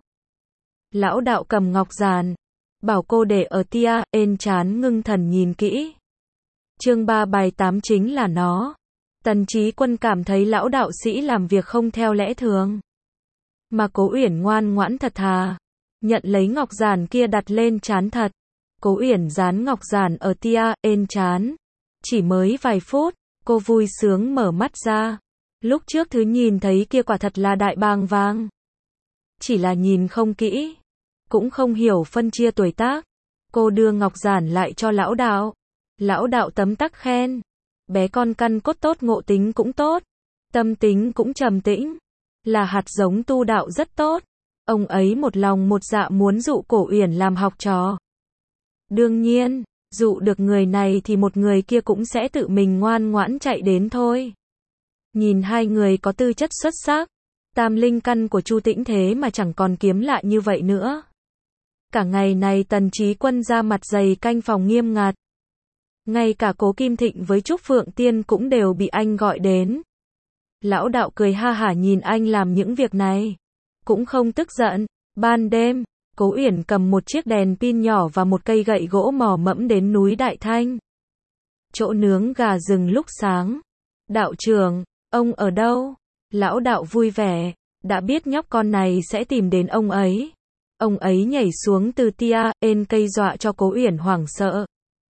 Lão đạo cầm ngọc giản. Bảo cô để ở tia, ên chán ngưng thần nhìn kỹ. Chương ba bài tám chính là nó. Tần Chí Quân cảm thấy lão đạo sĩ làm việc không theo lẽ thường. Mà Cố Uyển ngoan ngoãn thật thà. Nhận lấy ngọc giản kia đặt lên trán thật. Cố Uyển dán ngọc giản ở tia, ên chán. Chỉ mới vài phút, cô vui sướng mở mắt ra. Lúc trước thứ nhìn thấy kia quả thật là đại bàng vàng. Chỉ là nhìn không kỹ. Cũng không hiểu phân chia tuổi tác. Cô đưa ngọc giản lại cho lão đạo. Lão đạo tấm tắc khen. Bé con căn cốt tốt, ngộ tính cũng tốt. Tâm tính cũng trầm tĩnh. Là hạt giống tu đạo rất tốt. Ông ấy một lòng một dạ muốn dụ Cố Uyển làm học trò. Đương nhiên, dụ được người này thì một người kia cũng sẽ tự mình ngoan ngoãn chạy đến thôi. Nhìn hai người có tư chất xuất sắc. Tam linh căn của Chu Tĩnh thế mà chẳng còn kiếm lại như vậy nữa. Cả ngày này Tần Chí Quân ra mặt dày canh phòng nghiêm ngặt. Ngay cả Cố Kim Thịnh với Trúc Phượng Tiên cũng đều bị anh gọi đến. Lão đạo cười ha hả nhìn anh làm những việc này. Cũng không tức giận. Ban đêm, Cố Uyển cầm một chiếc đèn pin nhỏ và một cây gậy gỗ mò mẫm đến núi Đại Thanh. Chỗ nướng gà rừng lúc sáng. Đạo trưởng, ông ở đâu? Lão đạo vui vẻ, đã biết nhóc con này sẽ tìm đến ông ấy. Ông ấy nhảy xuống từ tia, ên cây dọa cho Cố Uyển hoảng sợ.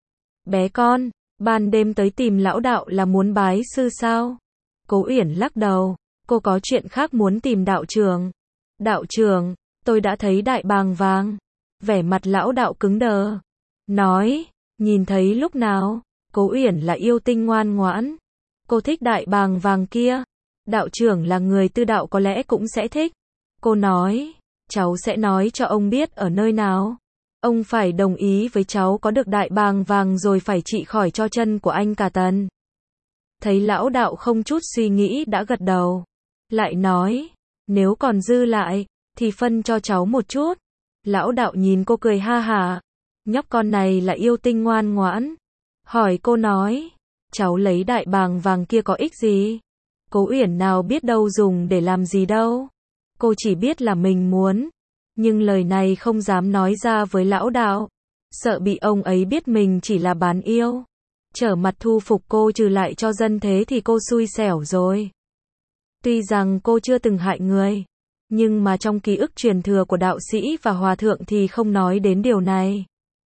Bé con, ban đêm tới tìm lão đạo là muốn bái sư sao? Cố Uyển lắc đầu, cô có chuyện khác muốn tìm đạo trưởng. Đạo trưởng, tôi đã thấy đại bàng vàng. Vẻ mặt lão đạo cứng đờ. Nói, nhìn thấy lúc nào? Cố Uyển là yêu tinh ngoan ngoãn. Cô thích đại bàng vàng kia. Đạo trưởng là người tư đạo có lẽ cũng sẽ thích. Cô nói, cháu sẽ nói cho ông biết ở nơi nào. Ông phải đồng ý với cháu có được đại bàng vàng rồi phải trị khỏi cho chân của anh cả Tần. Thấy lão đạo không chút suy nghĩ đã gật đầu. Lại nói, nếu còn dư lại, thì phân cho cháu một chút. Lão đạo nhìn cô cười ha hả. Nhóc con này là yêu tinh ngoan ngoãn. Hỏi cô nói, cháu lấy đại bàng vàng kia có ích gì? Cố Uyển nào biết đâu dùng để làm gì đâu. Cô chỉ biết là mình muốn. Nhưng lời này không dám nói ra với lão đạo. Sợ bị ông ấy biết mình chỉ là bán yêu. Trở mặt thu phục cô trừ lại cho dân thế thì cô xui xẻo rồi. Tuy rằng cô chưa từng hại người. Nhưng mà trong ký ức truyền thừa của đạo sĩ và hòa thượng thì không nói đến điều này.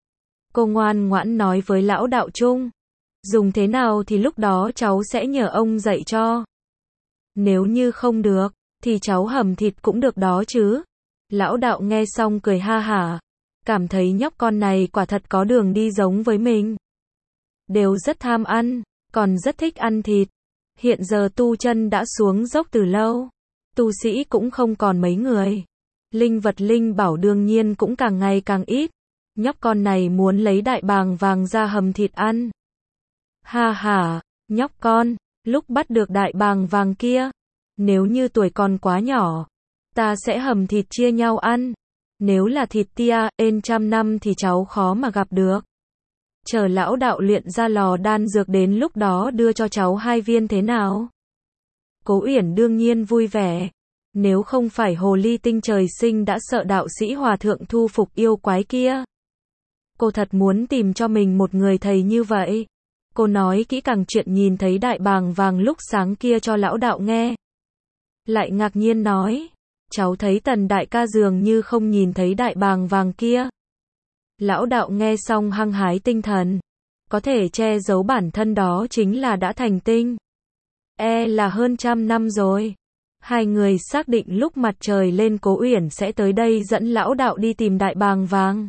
Cô ngoan ngoãn nói với lão đạo chung. Dùng thế nào thì lúc đó cháu sẽ nhờ ông dạy cho. Nếu như không được, thì cháu hầm thịt cũng được đó chứ. Lão đạo nghe xong cười ha hả. Cảm thấy nhóc con này quả thật có đường đi giống với mình. Đều rất tham ăn, còn rất thích ăn thịt. Hiện giờ tu chân đã xuống dốc từ lâu. Tu sĩ cũng không còn mấy người. Linh vật linh bảo đương nhiên cũng càng ngày càng ít. Nhóc con này muốn lấy đại bàng vàng ra hầm thịt ăn. Ha ha, nhóc con, lúc bắt được đại bàng vàng kia, nếu như tuổi còn quá nhỏ, ta sẽ hầm thịt chia nhau ăn. Nếu là thịt tia, ên trăm năm thì cháu khó mà gặp được. Chờ lão đạo luyện ra lò đan dược đến lúc đó đưa cho cháu hai viên thế nào? Cố Uyển đương nhiên vui vẻ. Nếu không phải hồ ly tinh trời sinh đã sợ đạo sĩ hòa thượng thu phục yêu quái kia. Cô thật muốn tìm cho mình một người thầy như vậy. Cô nói kỹ càng chuyện nhìn thấy đại bàng vàng lúc sáng kia cho lão đạo nghe. Lại ngạc nhiên nói, cháu thấy Tần đại ca dường như không nhìn thấy đại bàng vàng kia. Lão đạo nghe xong hăng hái tinh thần. Có thể che giấu bản thân đó chính là đã thành tinh. E là hơn trăm năm rồi. Hai người xác định lúc mặt trời lên Cố Uyển sẽ tới đây dẫn lão đạo đi tìm đại bàng vàng.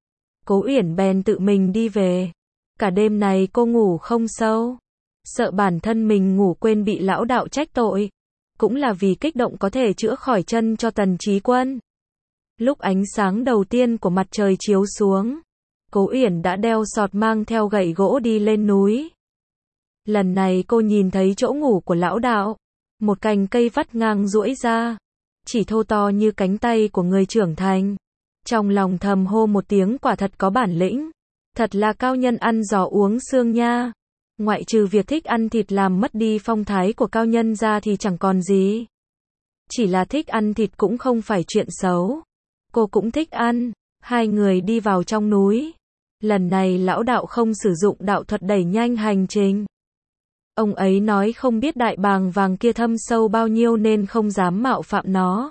Cố Uyển bèn tự mình đi về. Cả đêm này cô ngủ không sâu. Sợ bản thân mình ngủ quên bị lão đạo trách tội. Cũng là vì kích động có thể chữa khỏi chân cho Tần Chí Quân. Lúc ánh sáng đầu tiên của mặt trời chiếu xuống, Cố Uyển đã đeo sọt mang theo gậy gỗ đi lên núi. Lần này cô nhìn thấy chỗ ngủ của lão đạo. Một cành cây vắt ngang duỗi ra. Chỉ thô to như cánh tay của người trưởng thành. Trong lòng thầm hô một tiếng quả thật có bản lĩnh. Thật là cao nhân ăn giò uống xương nha. Ngoại trừ việc thích ăn thịt làm mất đi phong thái của cao nhân ra thì chẳng còn gì. Chỉ là thích ăn thịt cũng không phải chuyện xấu. Cô cũng thích ăn. Hai người đi vào trong núi. Lần này lão đạo không sử dụng đạo thuật đẩy nhanh hành trình. Ông ấy nói không biết đại bàng vàng kia thâm sâu bao nhiêu nên không dám mạo phạm nó.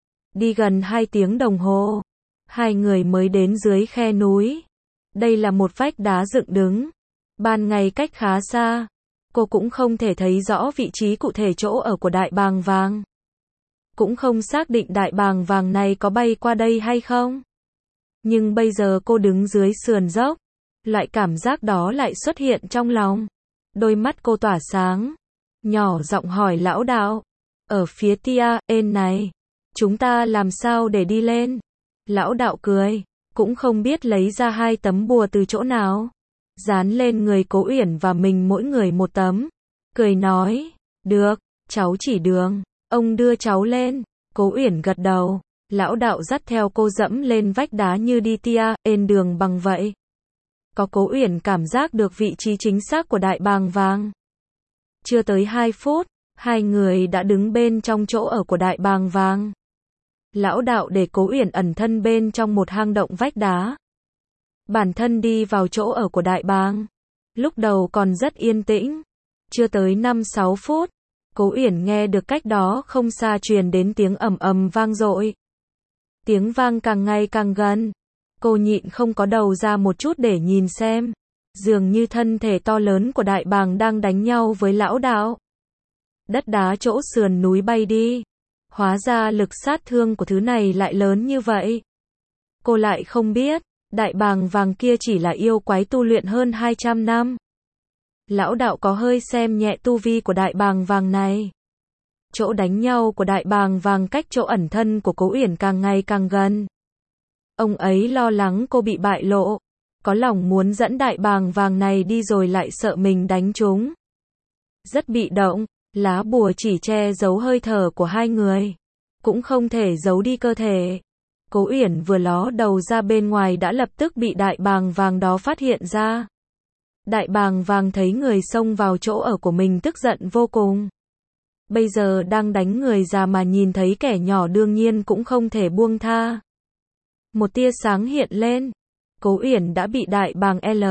Đi gần hai tiếng đồng hồ, hai người mới đến dưới khe núi. Đây là một vách đá dựng đứng. Ban ngày cách khá xa. Cô cũng không thể thấy rõ vị trí cụ thể chỗ ở của đại bàng vàng. Cũng không xác định đại bàng vàng này có bay qua đây hay không. Nhưng bây giờ cô đứng dưới sườn dốc. Loại cảm giác đó lại xuất hiện trong lòng. Đôi mắt cô tỏa sáng. Nhỏ giọng hỏi lão đạo. Ở phía tia, ên này. Chúng ta làm sao để đi lên? Lão đạo cười. Cũng không biết lấy ra hai tấm bùa từ chỗ nào. Dán lên người Cố Uyển và mình mỗi người một tấm. Cười nói. Được, cháu chỉ đường. Ông đưa cháu lên. Cố Uyển gật đầu. Lão đạo dắt theo cô dẫm lên vách đá như đi tia, ên đường bằng vậy. Có Cố Uyển cảm giác được vị trí chính xác của đại bàng vàng. Chưa tới hai phút, hai người đã đứng bên trong chỗ ở của đại bàng vàng. Lão đạo để Cố Uyển ẩn thân bên trong một hang động vách đá. Bản thân đi vào chỗ ở của đại bàng. Lúc đầu còn rất yên tĩnh. Chưa tới năm sáu phút, Cố Uyển nghe được cách đó không xa truyền đến tiếng ầm ầm vang dội. Tiếng vang càng ngày càng gần. Cô nhịn không có đầu ra một chút để nhìn xem. Dường như thân thể to lớn của đại bàng đang đánh nhau với lão đạo. Đất đá chỗ sườn núi bay đi. Hóa ra lực sát thương của thứ này lại lớn như vậy. Cô lại không biết, đại bàng vàng kia chỉ là yêu quái tu luyện hơn hai trăm năm. Lão đạo có hơi xem nhẹ tu vi của đại bàng vàng này. Chỗ đánh nhau của đại bàng vàng cách chỗ ẩn thân của Cố Uyển càng ngày càng gần. Ông ấy lo lắng cô bị bại lộ. Có lòng muốn dẫn đại bàng vàng này đi rồi lại sợ mình đánh chúng. Rất bị động, lá bùa chỉ che giấu hơi thở của hai người. Cũng không thể giấu đi cơ thể. Cố Uyển vừa ló đầu ra bên ngoài đã lập tức bị đại bàng vàng đó phát hiện ra. Đại bàng vàng thấy người xông vào chỗ ở của mình tức giận vô cùng. Bây giờ đang đánh người già mà nhìn thấy kẻ nhỏ đương nhiên cũng không thể buông tha. Một tia sáng hiện lên. Cố Uyển đã bị đại bàng L.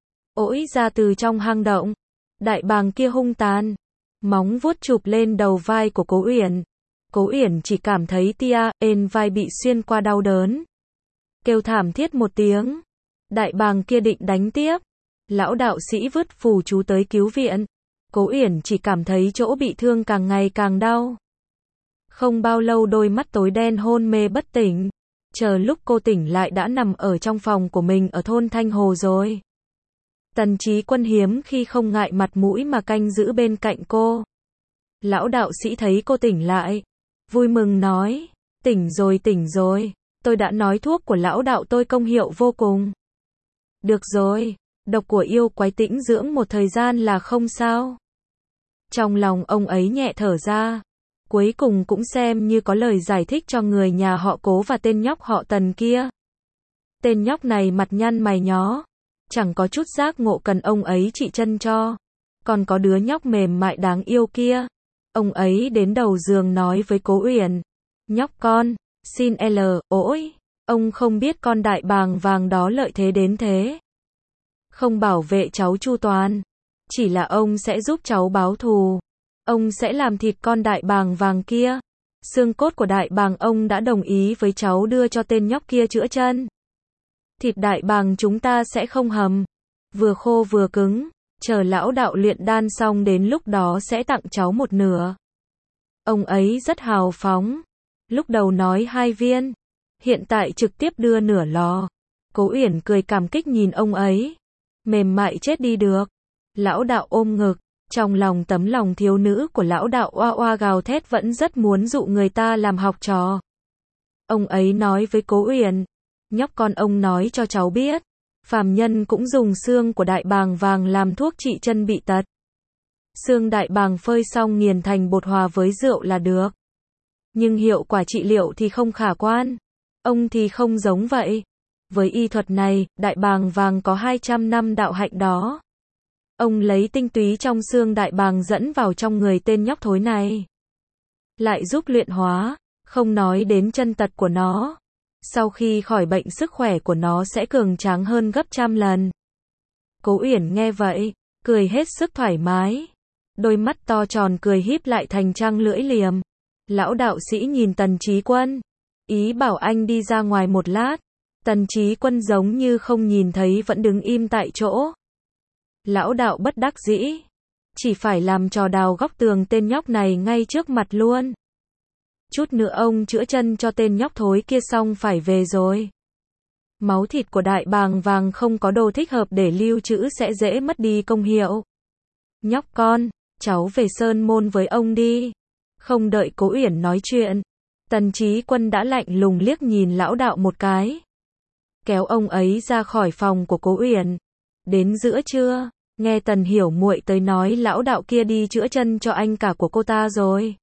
ổi ra từ trong hang động. Đại bàng kia hung tàn. Móng vuốt chụp lên đầu vai của Cố Uyển. Cố Uyển chỉ cảm thấy tia, ên vai bị xuyên qua đau đớn. Kêu thảm thiết một tiếng. Đại bàng kia định đánh tiếp. Lão đạo sĩ vứt phù chú tới cứu viện. Cố Uyển chỉ cảm thấy chỗ bị thương càng ngày càng đau. Không bao lâu đôi mắt tối đen hôn mê bất tỉnh. Chờ lúc cô tỉnh lại đã nằm ở trong phòng của mình ở thôn Thanh Hồ rồi. Tần Chí Quân hiếm khi không ngại mặt mũi mà canh giữ bên cạnh cô. Lão đạo sĩ thấy cô tỉnh lại. Vui mừng nói, tỉnh rồi tỉnh rồi, tôi đã nói thuốc của lão đạo tôi công hiệu vô cùng. Được rồi, độc của yêu quái tĩnh dưỡng một thời gian là không sao. Trong lòng ông ấy nhẹ thở ra. Cuối cùng cũng xem như có lời giải thích cho người nhà họ Cố và tên nhóc họ Tần kia. Tên nhóc này mặt nhăn mày nhó. Chẳng có chút giác ngộ cần ông ấy trị chân cho. Còn có đứa nhóc mềm mại đáng yêu kia. Ông ấy đến đầu giường nói với Cố Uyển. Nhóc con, xin L, ổi. Ông không biết con đại bàng vàng đó lợi thế đến thế. Không bảo vệ cháu chu toàn. Chỉ là ông sẽ giúp cháu báo thù. Ông sẽ làm thịt con đại bàng vàng kia. Xương cốt của đại bàng ông đã đồng ý với cháu đưa cho tên nhóc kia chữa chân. Thịt đại bàng chúng ta sẽ không hầm. Vừa khô vừa cứng. Chờ lão đạo luyện đan xong đến lúc đó sẽ tặng cháu một nửa. Ông ấy rất hào phóng. Lúc đầu nói hai viên. Hiện tại trực tiếp đưa nửa lò. Cố Uyển cười cảm kích nhìn ông ấy. Mềm mại chết đi được. Lão đạo ôm ngực. Trong lòng tấm lòng thiếu nữ của lão đạo oa oa gào thét vẫn rất muốn dụ người ta làm học trò. Ông ấy nói với Cố Uyển. Nhóc con ông nói cho cháu biết. Phàm nhân cũng dùng xương của đại bàng vàng làm thuốc trị chân bị tật. Xương đại bàng phơi xong nghiền thành bột hòa với rượu là được. Nhưng hiệu quả trị liệu thì không khả quan. Ông thì không giống vậy. Với y thuật này, đại bàng vàng có hai trăm năm đạo hạnh đó. Ông lấy tinh túy trong xương đại bàng dẫn vào trong người tên nhóc thối này. Lại giúp luyện hóa, không nói đến chân tật của nó. Sau khi khỏi bệnh sức khỏe của nó sẽ cường tráng hơn gấp trăm lần. Cố Uyển nghe vậy, cười hết sức thoải mái. Đôi mắt to tròn cười híp lại thành trăng lưỡi liềm. Lão đạo sĩ nhìn Tần Chí Quân. Ý bảo anh đi ra ngoài một lát. Tần Chí Quân giống như không nhìn thấy vẫn đứng im tại chỗ. Lão đạo bất đắc dĩ. Chỉ phải làm trò đào góc tường tên nhóc này ngay trước mặt luôn. Chút nữa ông chữa chân cho tên nhóc thối kia xong phải về rồi. Máu thịt của đại bàng vàng không có đồ thích hợp để lưu trữ sẽ dễ mất đi công hiệu. Nhóc con, cháu về sơn môn với ông đi. Không đợi Cố Uyển nói chuyện. Tần Chí Quân đã lạnh lùng liếc nhìn lão đạo một cái. Kéo ông ấy ra khỏi phòng của Cố Uyển. Đến giữa trưa, nghe Tần Hiểu muội tới nói lão đạo kia đi chữa chân cho anh cả của cô ta rồi.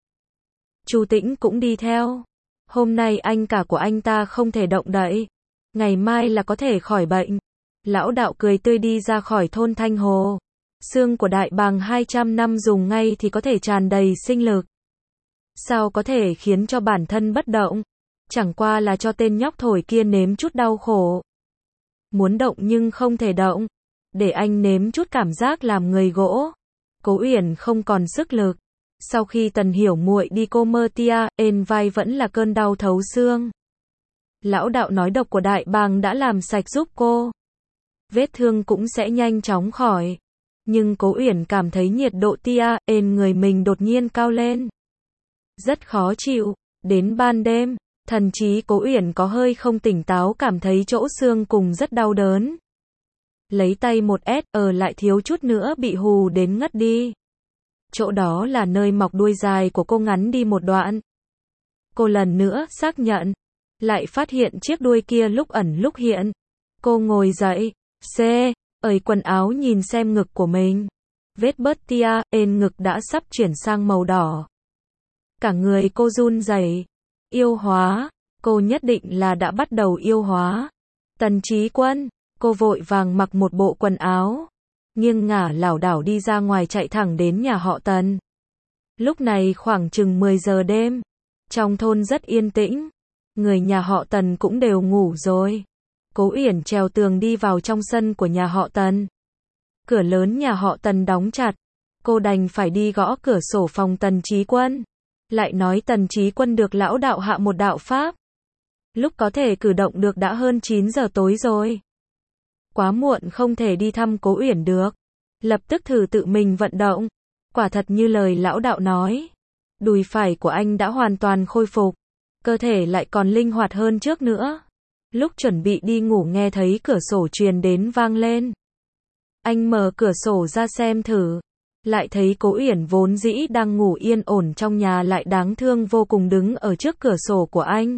Chu Tĩnh cũng đi theo. Hôm nay anh cả của anh ta không thể động đậy. Ngày mai là có thể khỏi bệnh. Lão đạo cười tươi đi ra khỏi thôn Thanh Hồ. Xương của đại bàng hai trăm năm dùng ngay thì có thể tràn đầy sinh lực. Sao có thể khiến cho bản thân bất động? Chẳng qua là cho tên nhóc thổi kia nếm chút đau khổ. Muốn động nhưng không thể động. Để anh nếm chút cảm giác làm người gỗ. Cố Uyển không còn sức lực. Sau khi Tần Hiểu muội đi cô mơ tia, ên vai vẫn là cơn đau thấu xương. Lão đạo nói độc của đại bàng đã làm sạch giúp cô. Vết thương cũng sẽ nhanh chóng khỏi. Nhưng Cố Uyển cảm thấy nhiệt độ tia, ên người mình đột nhiên cao lên. Rất khó chịu. Đến ban đêm, thần trí Cố Uyển có hơi không tỉnh táo, cảm thấy chỗ xương cùng rất đau đớn. Lấy tay một ét, ở lại thiếu chút nữa bị hù đến ngất đi. Chỗ đó là nơi mọc đuôi dài của cô ngắn đi một đoạn. Cô lần nữa xác nhận. Lại phát hiện chiếc đuôi kia lúc ẩn lúc hiện. Cô ngồi dậy. C. Ởi quần áo nhìn xem ngực của mình. Vết bớt tia, ên ngực đã sắp chuyển sang màu đỏ. Cả người cô run rẩy. Yêu hóa. Cô nhất định là đã bắt đầu yêu hóa. Tần Chí Quân. Cô vội vàng mặc một bộ quần áo. Nghiêng ngả lảo đảo đi ra ngoài, chạy thẳng đến nhà họ Tần. Lúc này khoảng chừng mười giờ đêm. Trong thôn rất yên tĩnh. Người nhà họ Tần cũng đều ngủ rồi. Cố Uyển trèo tường đi vào trong sân của nhà họ Tần. Cửa lớn nhà họ Tần đóng chặt. Cô đành phải đi gõ cửa sổ phòng Tần Chí Quân. Lại nói Tần Chí Quân được lão đạo hạ một đạo pháp. Lúc có thể cử động được đã hơn chín giờ tối rồi. Quá muộn không thể đi thăm Cố Uyển được. Lập tức thử tự mình vận động. Quả thật như lời lão đạo nói. Đùi phải của anh đã hoàn toàn khôi phục. Cơ thể lại còn linh hoạt hơn trước nữa. Lúc chuẩn bị đi ngủ nghe thấy cửa sổ truyền đến vang lên. Anh mở cửa sổ ra xem thử. Lại thấy Cố Uyển vốn dĩ đang ngủ yên ổn trong nhà lại đáng thương vô cùng đứng ở trước cửa sổ của anh.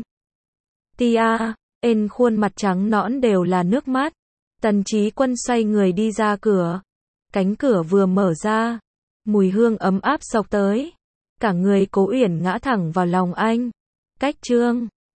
Tia, ên khuôn mặt trắng nõn đều là nước mắt. Tần Chí Quân xoay người đi ra cửa. Cánh cửa vừa mở ra. Mùi hương ấm áp xộc tới. Cả người Cố Uyển ngã thẳng vào lòng anh. Cách chương